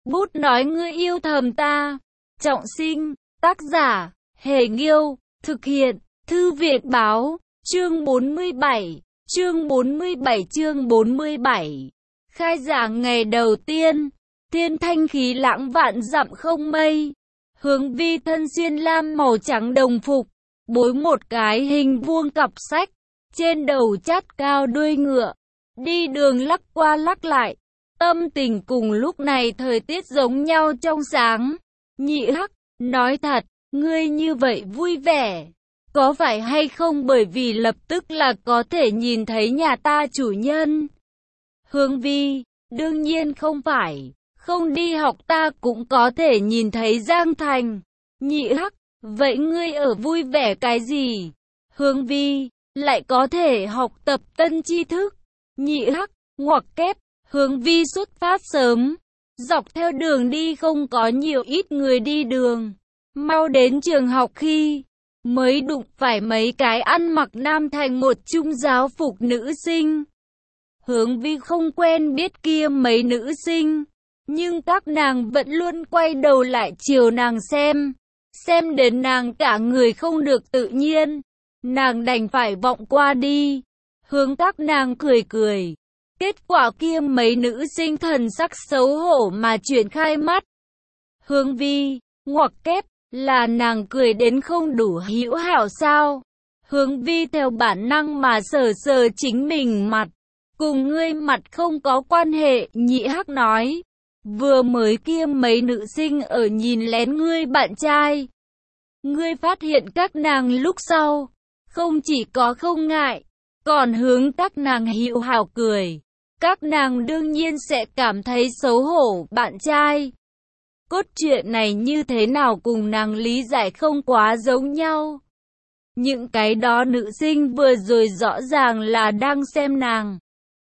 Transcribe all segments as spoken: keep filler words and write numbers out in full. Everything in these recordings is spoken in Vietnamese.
Bút nói ngươi yêu thầm ta. Trọng sinh, tác giả, Hề Nghiêu, thực hiện, Thư viện Báo, chương bốn mươi bảy, chương bốn mươi bảy chương bốn mươi bảy. Khai giảng ngày đầu tiên, thiên thanh khí lãng vạn dặm không mây. Hướng Vi thân xuyên lam màu trắng đồng phục, bối một cái hình vuông cặp sách, trên đầu chát cao đuôi ngựa, đi đường lắc qua lắc lại. Tâm tình cùng lúc này thời tiết giống nhau trong sáng. Nhị Hắc, nói thật, ngươi như vậy vui vẻ, có phải hay không bởi vì lập tức là có thể nhìn thấy nhà ta chủ nhân? Hướng Vi, đương nhiên không phải, không đi học ta cũng có thể nhìn thấy Giang Thành. Nhị Hắc, vậy ngươi ở vui vẻ cái gì? Hướng Vi, lại có thể học tập tân tri thức. Nhị Hắc, ngoặc kép. Hướng Vi xuất phát sớm, dọc theo đường đi không có nhiều ít người đi đường. Mau đến trường học khi mới đụng phải mấy cái ăn mặc nam thành một trung giáo phục nữ sinh. Hướng Vi không quen biết kia mấy nữ sinh, nhưng các nàng vẫn luôn quay đầu lại chiều nàng xem, xem đến nàng cả người không được tự nhiên. Nàng đành phải vọng qua đi, hướng các nàng cười cười. Kết quả kia mấy nữ sinh thần sắc xấu hổ mà chuyển khai mắt. Hướng Vi, ngoặc kép, là nàng cười đến không đủ hữu hảo sao? Hướng Vi theo bản năng mà sờ sờ chính mình mặt. Cùng ngươi mặt không có quan hệ, Nhị Hắc nói. Vừa mới kia mấy nữ sinh ở nhìn lén ngươi bạn trai. Ngươi phát hiện các nàng lúc sau, không chỉ có không ngại, còn hướng các nàng hữu hảo cười. Các nàng đương nhiên sẽ cảm thấy xấu hổ bạn trai. Cốt truyện này như thế nào cùng nàng lý giải không quá giống nhau. Những cái đó nữ sinh vừa rồi rõ ràng là đang xem nàng.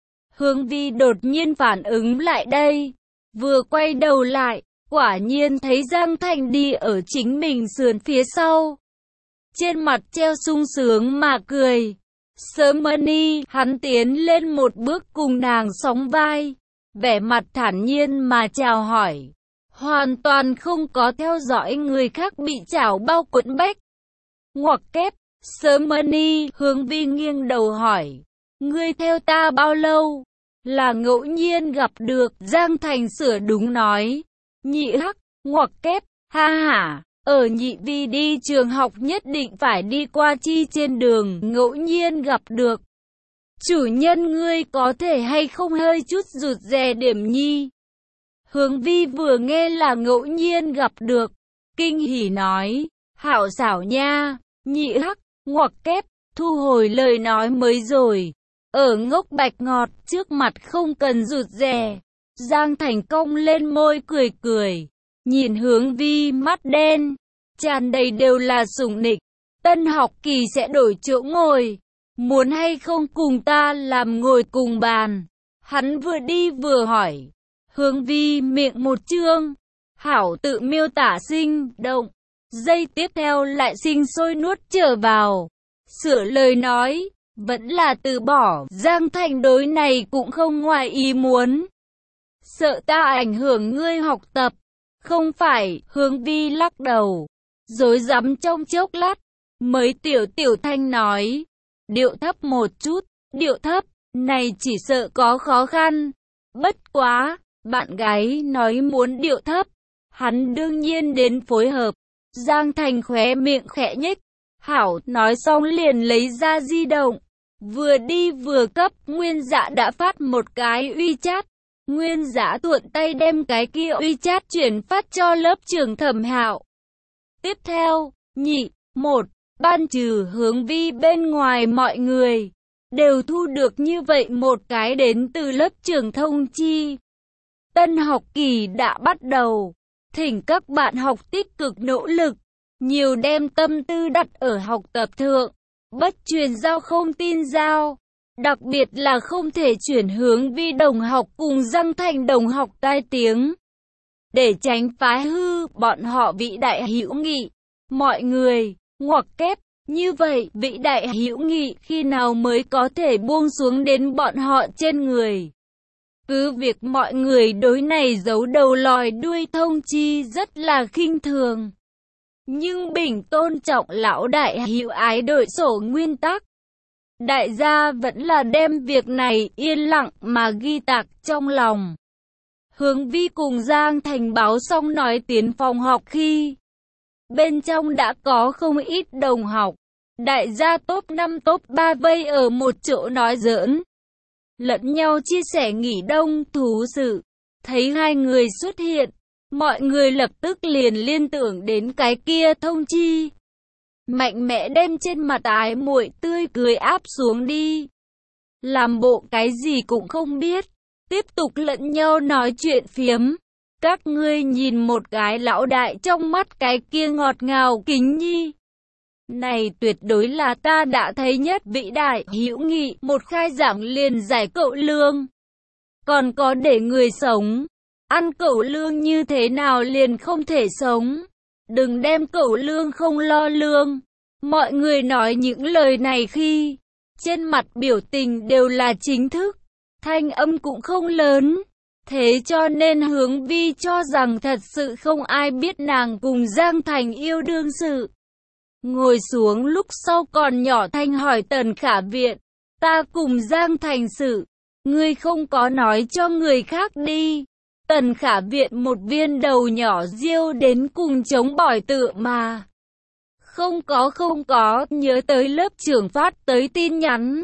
Hướng Vi đột nhiên phản ứng lại đây. Vừa quay đầu lại, quả nhiên thấy Giang Thành đi ở chính mình sườn phía sau. Trên mặt treo sung sướng mà cười. Sớmani, hắn tiến lên một bước cùng nàng sóng vai, vẻ mặt thản nhiên mà chào hỏi, hoàn toàn không có theo dõi người khác bị chảo bao quấn bách. Ngoặc kép, Sớmani, Hướng Vi nghiêng đầu hỏi, ngươi theo ta bao lâu? Là ngẫu nhiên gặp được, Giang Thành sửa đúng nói. Nhị Hắc, ngoặc kép, ha hả. Ở Nhị Vi đi trường học nhất định phải đi qua chi trên đường, ngẫu nhiên gặp được. Chủ nhân ngươi có thể hay không hơi chút rụt rè điểm nhi? Hướng Vi vừa nghe là ngẫu nhiên gặp được, kinh hỉ nói, hảo xảo nha. Nhị Hắc, ngoặc kép, thu hồi lời nói mới rồi. Ở ngốc bạch ngọt trước mặt không cần rụt rè. Giang Thành cong lên môi cười cười. Nhìn Hướng Vi mắt đen, tràn đầy đều là sủng nịch. Tân học kỳ sẽ đổi chỗ ngồi. Muốn hay không cùng ta làm ngồi cùng bàn? Hắn vừa đi vừa hỏi. Hướng Vi miệng một chương. Hảo tự miêu tả sinh động. Giây tiếp theo lại sinh sôi nuốt trở vào. Sửa lời nói, vẫn là từ bỏ. Giang Thành đối này cũng không ngoài ý muốn. Sợ ta ảnh hưởng ngươi học tập. Không phải, Hướng Vi lắc đầu, rối rắm trong chốc lát, mới tiểu tiểu thanh nói, điệu thấp một chút, điệu thấp, này chỉ sợ có khó khăn. Bất quá, bạn gái nói muốn điệu thấp, hắn đương nhiên đến phối hợp. Giang Thành khóe miệng khẽ nhếch, hảo, nói xong liền lấy ra di động, vừa đi vừa cấp. Nguyên Dạ đã phát một cái uy chat. Nguyên Dạ thuận tay đem cái kia uy chat chuyển phát cho lớp trưởng Thẩm Hạo. Tiếp theo, nhị, một, ban trừ Hướng Vi bên ngoài mọi người, đều thu được như vậy một cái đến từ lớp trưởng thông chi. Tân học kỳ đã bắt đầu, thỉnh các bạn học tích cực nỗ lực, nhiều đem tâm tư đặt ở học tập thượng, bất truyền giao không tin giao. Đặc biệt là không thể chuyển Hướng Vi đồng học cùng Giang Thành đồng học tai tiếng. Để tránh phá hư bọn họ vĩ đại hữu nghị. Mọi người, ngoặc kép, như vậy vĩ đại hữu nghị khi nào mới có thể buông xuống đến bọn họ trên người? Cứ việc mọi người đối này giấu đầu lòi đuôi thông chi rất là khinh thường. Nhưng Bình tôn trọng lão đại hữu ái đổi sổ nguyên tắc. Đại gia vẫn là đem việc này yên lặng mà ghi tạc trong lòng. Hướng Vi cùng Giang Thành báo xong nói tiến phòng học khi bên trong đã có không ít đồng học. Đại gia top năm top ba vây ở một chỗ nói giỡn, lẫn nhau chia sẻ nghỉ đông thú sự. Thấy hai người xuất hiện, mọi người lập tức liền liên tưởng đến cái kia thông chi. Mạnh mẽ đem trên mặt ái muội tươi cười áp xuống đi. Làm bộ cái gì cũng không biết, tiếp tục lẫn nhau nói chuyện phiếm. Các ngươi nhìn một cái lão đại trong mắt cái kia ngọt ngào kính nhi. Này tuyệt đối là ta đã thấy nhất vĩ đại hữu nghị, một khai giảng liền giải cậu lương. Còn có để người sống, ăn cậu lương như thế nào liền không thể sống. Đừng đem cậu lương không lo lương. Mọi người nói những lời này khi trên mặt biểu tình đều là chính thức, thanh âm cũng không lớn. Thế cho nên Hướng Vi cho rằng thật sự không ai biết nàng cùng Giang Thành yêu đương sự. Ngồi xuống lúc sau còn nhỏ thanh hỏi Tần Khả Viện, ta cùng Giang Thành sự, ngươi không có nói cho người khác đi. Tần Khả Viện một viên đầu nhỏ riêu đến cùng chống bỏi tựa mà. Không có không có, nhớ tới lớp trưởng phát tới tin nhắn.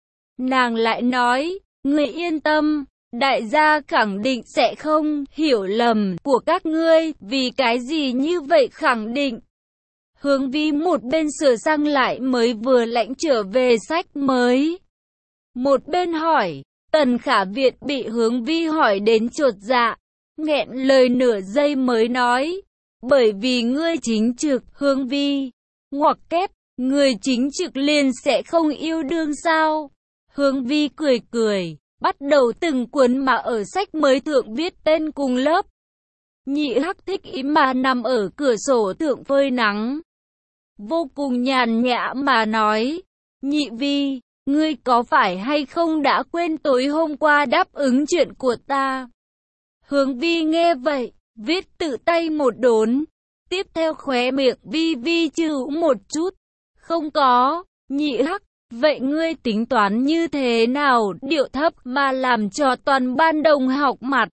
Nàng lại nói, ngươi yên tâm, đại gia khẳng định sẽ không hiểu lầm của các ngươi, vì cái gì như vậy khẳng định. Hướng Vi một bên sửa sang lại mới vừa lãnh trở về sách mới. Một bên hỏi, Tần Khả Viện bị Hướng Vi hỏi đến chột dạ, nghẹn lời nửa giây mới nói, bởi vì ngươi chính trực. Hướng Vi, ngoặc kép, người chính trực liền sẽ không yêu đương sao? Hướng Vi cười cười, bắt đầu từng cuốn mà ở sách mới thượng viết tên cùng lớp. Nhị Hắc thích ý mà nằm ở cửa sổ thượng phơi nắng. Vô cùng nhàn nhã mà nói, Nhị Vi, ngươi có phải hay không đã quên tối hôm qua đáp ứng chuyện của ta? Hướng Vi nghe vậy, viết tự tay một đốn, tiếp theo khóe miệng Vi Vi chịu một chút. Không có. Nhị Hắc, vậy ngươi tính toán như thế nào điệu thấp mà làm cho toàn ban đồng học mặt?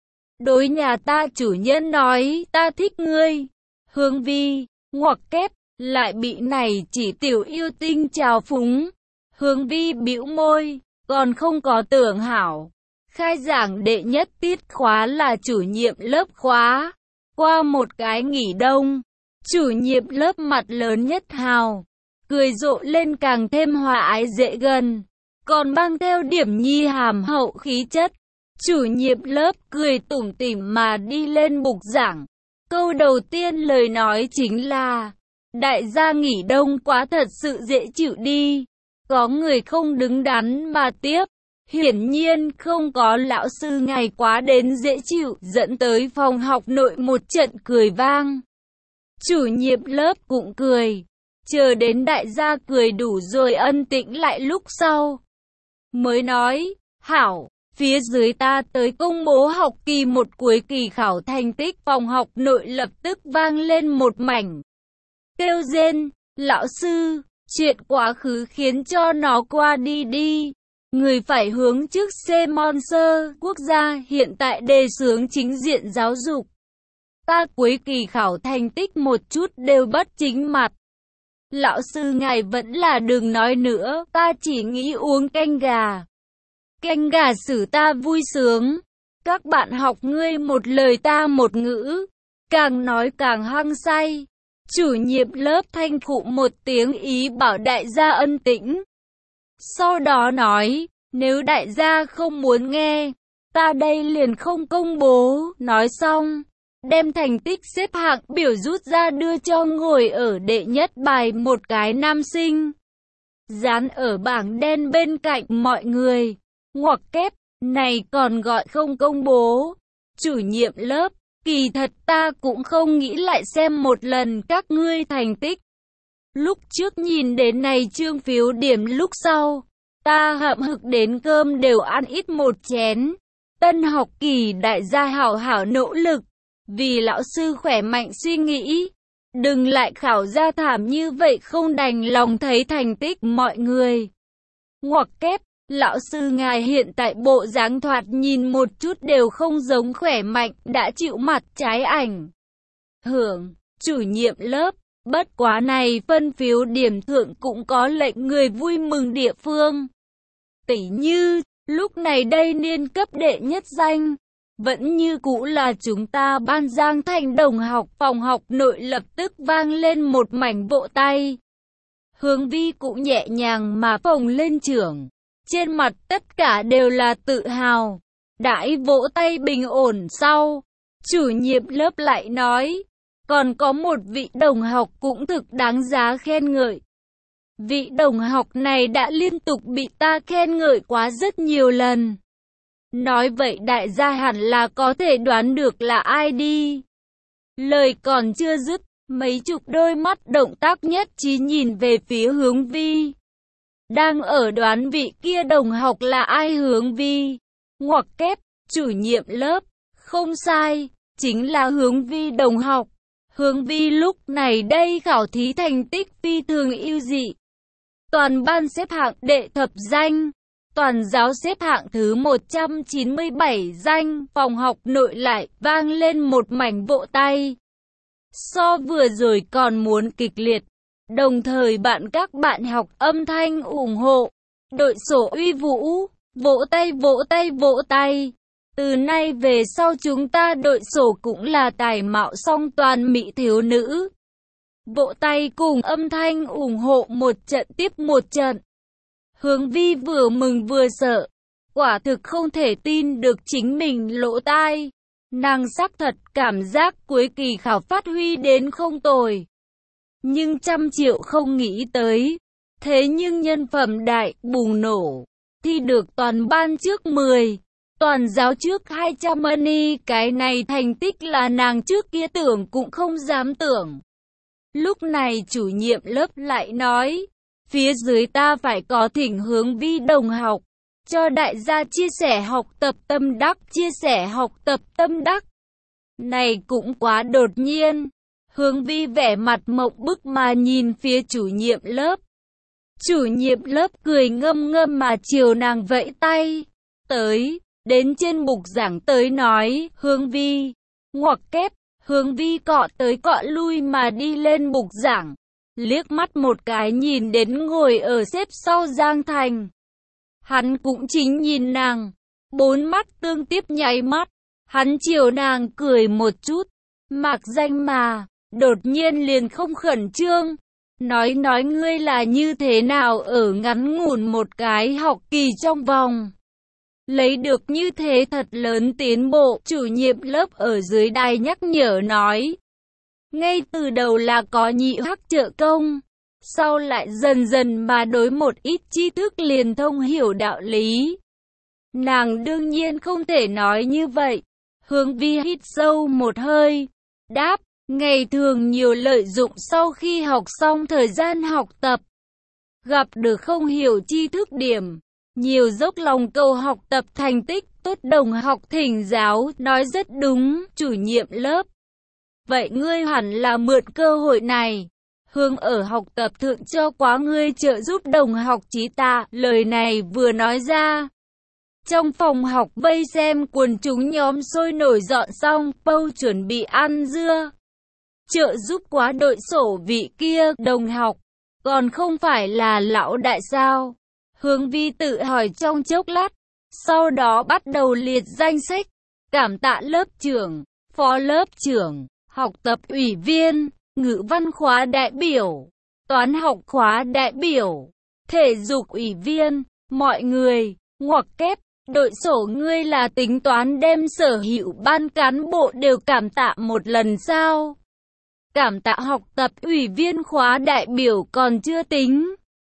Đối nhà ta chủ nhân nói ta thích ngươi. Hướng Vi, ngoặc kép, lại bị này chỉ tiểu yêu tinh trào phúng. Hướng Vi bĩu môi, còn không có tưởng hảo. Khai giảng đệ nhất tiết khóa là chủ nhiệm lớp khóa. Qua một cái nghỉ đông, chủ nhiệm lớp mặt lớn nhất hào, cười rộ lên càng thêm hòa ái dễ gần, còn mang theo điểm nhi hàm hậu khí chất. Chủ nhiệm lớp cười tủm tỉm mà đi lên bục giảng. Câu đầu tiên lời nói chính là, đại gia nghỉ đông quá thật sự dễ chịu đi. Có người không đứng đắn mà tiếp. Hiển nhiên không có lão sư ngày quá đến dễ chịu, dẫn tới phòng học nội một trận cười vang. Chủ nhiệm lớp cũng cười, chờ đến đại gia cười đủ rồi ân tĩnh lại lúc sau. Mới nói, hảo, phía dưới ta tới công bố học kỳ một cuối kỳ khảo thành tích. Phòng học nội lập tức vang lên một mảnh kêu rên, lão sư, chuyện quá khứ khiến cho nó qua đi đi. Người phải hướng trước sponsor quốc gia hiện tại đề xướng chính diện giáo dục. Ta cuối kỳ khảo thành tích một chút đều bất chính mặt. Lão sư ngài vẫn là đừng nói nữa, ta chỉ nghĩ uống canh gà. Canh gà xử ta vui sướng. Các bạn học ngươi một lời ta một ngữ, càng nói càng hăng say. Chủ nhiệm lớp thanh khụ một tiếng ý bảo đại gia ân tĩnh. Sau đó nói, nếu đại gia không muốn nghe, ta đây liền không công bố. Nói xong, đem thành tích xếp hạng biểu rút ra đưa cho ngồi ở đệ nhất bài một cái nam sinh. Dán ở bảng đen bên cạnh mọi người. Ngoặc kép, này còn gọi không công bố. Chủ nhiệm lớp, kỳ thật ta cũng không nghĩ lại xem một lần các ngươi thành tích. Lúc trước nhìn đến này chương phiếu điểm lúc sau, ta hậm hực đến cơm đều ăn ít một chén. Tân học kỳ đại gia hảo hảo nỗ lực, vì lão sư khỏe mạnh suy nghĩ. Đừng lại khảo ra thảm như vậy không đành lòng thấy thành tích mọi người. Ngoặc kép, lão sư ngài hiện tại bộ dáng thoạt nhìn một chút đều không giống khỏe mạnh, đã chịu mặt trái ảnh hưởng. Chủ nhiệm lớp, bất quá này phân phiếu điểm thưởng cũng có lệnh người vui mừng địa phương. Tỉ như, lúc này đây niên cấp đệ nhất danh, vẫn như cũ là chúng ta ban Giang Thành đồng học. Phòng học nội lập tức vang lên một mảnh vỗ tay. Hướng Vi cũng nhẹ nhàng mà phồng lên trưởng. Trên mặt tất cả đều là tự hào. Đãi vỗ tay bình ổn sau, chủ nhiệm lớp lại nói, còn có một vị đồng học cũng thực đáng giá khen ngợi. Vị đồng học này đã liên tục bị ta khen ngợi quá rất nhiều lần. Nói vậy đại gia hẳn là có thể đoán được là ai đi. Lời còn chưa dứt, mấy chục đôi mắt động tác nhất trí nhìn về phía Hướng Vi. Đang ở đoán vị kia đồng học là ai. Hướng Vi. Ngoặc kép, chủ nhiệm lớp. Không sai, chính là Hướng Vi đồng học. Hướng Vi lúc này đây khảo thí thành tích phi thường ưu dị. Toàn ban xếp hạng đệ thập danh. Toàn giáo xếp hạng thứ một trăm chín mươi bảy danh. Phòng học nội lại vang lên một mảnh vỗ tay. So vừa rồi còn muốn kịch liệt. Đồng thời bạn các bạn học âm thanh ủng hộ. Đội sổ uy vũ. Vỗ tay vỗ tay vỗ tay. Từ nay về sau chúng ta đội sổ cũng là tài mạo song toàn mỹ thiếu nữ. Vỗ tay cùng âm thanh ủng hộ một trận tiếp một trận. Hướng Vi vừa mừng vừa sợ. Quả thực không thể tin được chính mình lỗ tai. Nàng xác thật cảm giác cuối kỳ khảo phát huy đến không tồi. Nhưng trăm triệu không nghĩ tới. Thế nhưng nhân phẩm đại bùng nổ. Thi được toàn ban trước mười. Toàn giáo trước hai trăm money. Cái này thành tích là nàng trước kia tưởng cũng không dám tưởng. Lúc này chủ nhiệm lớp lại nói. Phía dưới ta phải có thỉnh Hướng Vi đồng học. Cho đại gia chia sẻ học tập tâm đắc. Chia sẻ học tập tâm đắc. Này cũng quá đột nhiên. Hướng Vi vẻ mặt mộng bức mà nhìn phía chủ nhiệm lớp. Chủ nhiệm lớp cười ngâm ngâm mà chiều nàng vẫy tay. Tới, đến trên bục giảng tới nói, Hướng Vi. Ngoặc kép, Hướng Vi cọ tới cọ lui mà đi lên bục giảng. Liếc mắt một cái nhìn đến ngồi ở xếp sau Giang Thành. Hắn cũng chính nhìn nàng. Bốn mắt tương tiếp nháy mắt. Hắn chiều nàng cười một chút. Mạc danh mà, đột nhiên liền không khẩn trương. Nói nói ngươi là như thế nào ở ngắn ngủn một cái học kỳ trong vòng. Lấy được như thế thật lớn tiến bộ. Chủ nhiệm lớp ở dưới đài nhắc nhở nói. Ngay từ đầu là có nhị hắc trợ công. Sau lại dần dần mà đối một ít tri thức liền thông hiểu đạo lý. Nàng đương nhiên không thể nói như vậy. Hướng Vi hít sâu một hơi. Đáp, ngày thường nhiều lợi dụng sau khi học xong thời gian học tập. Gặp được không hiểu tri thức điểm. Nhiều dốc lòng cầu học tập thành tích tốt đồng học thỉnh giáo. Nói rất đúng, chủ nhiệm lớp. Vậy ngươi hẳn là mượn cơ hội này. Hướng ở học tập thượng cho quá ngươi trợ giúp đồng học chí ta. Lời này vừa nói ra. Trong phòng học vây xem quần chúng nhóm sôi nổi dọn xong, Pâu chuẩn bị ăn dưa. Trợ giúp quá đội sổ vị kia, đồng học, còn không phải là lão đại sao? Hướng Vi tự hỏi trong chốc lát, sau đó bắt đầu liệt danh sách, cảm tạ lớp trưởng, phó lớp trưởng, học tập ủy viên, ngữ văn khóa đại biểu, toán học khóa đại biểu, thể dục ủy viên, mọi người, ngoặc kép. Đội sổ ngươi là tính toán đem sở hữu ban cán bộ đều cảm tạ một lần sao? Cảm tạ học tập ủy viên khóa đại biểu còn chưa tính.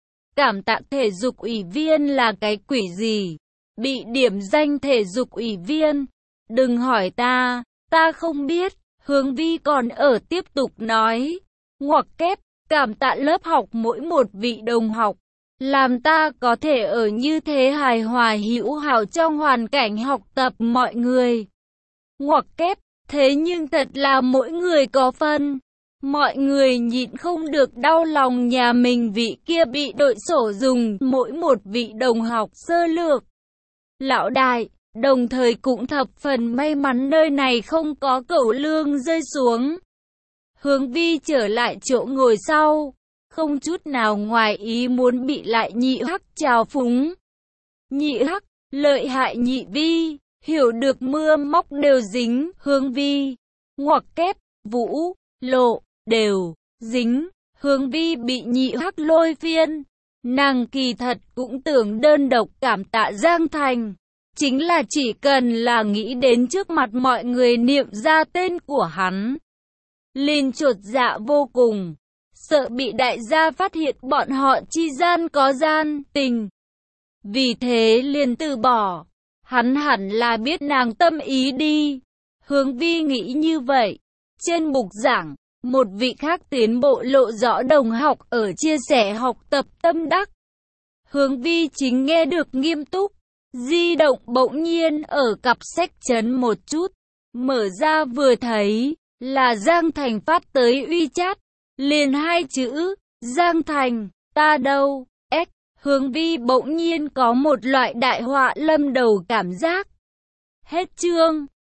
Cảm tạ thể dục ủy viên là cái quỷ gì? Bị điểm danh thể dục ủy viên. Đừng hỏi ta, ta không biết. Hướng Vi còn ở tiếp tục nói. Ngoặc kép, cảm tạ lớp học mỗi một vị đồng học. làm ta có thể ở như thế hài hòa hữu hảo trong hoàn cảnh học tập mọi người. Ngoặc kép, thế nhưng thật là mỗi người có phân. Mọi người nhịn không được đau lòng nhà mình vị kia bị đội sổ dùng mỗi một vị đồng học sơ lược. Lão đại, đồng thời cũng thập phần may mắn nơi này không có cẩu lương rơi xuống. Hướng Vi trở lại chỗ ngồi sau, không chút nào ngoài ý muốn bị lại nhị hắc trào phúng. Nhị hắc, lợi hại nhị Vi, hiểu được mưa móc đều dính, Hướng Vi, ngoặc kép, Vũ, Lộ, đều, dính, Hướng Vi bị nhị hắc lôi phiên. Nàng kỳ thật cũng tưởng đơn độc cảm tạ Giang Thành. Chính là chỉ cần là nghĩ đến trước mặt mọi người niệm ra tên của hắn. Liền chột dạ vô cùng, sợ bị đại gia phát hiện bọn họ chi gian có gian tình. Vì thế liền từ bỏ, hắn hẳn là biết nàng tâm ý đi. Hướng Vi nghĩ như vậy. Trên bục giảng, một vị khác tiến bộ lộ rõ đồng học ở chia sẻ học tập tâm đắc. Hướng Vi chính nghe được nghiêm túc, di động bỗng nhiên ở cặp sách chấn một chút, mở ra vừa thấy, là Giang Thành phát tới WeChat, liền hai chữ, Giang Thành, ta đâu, S, Hướng Vi bỗng nhiên có một loại đại họa lâm đầu cảm giác. Hết chương.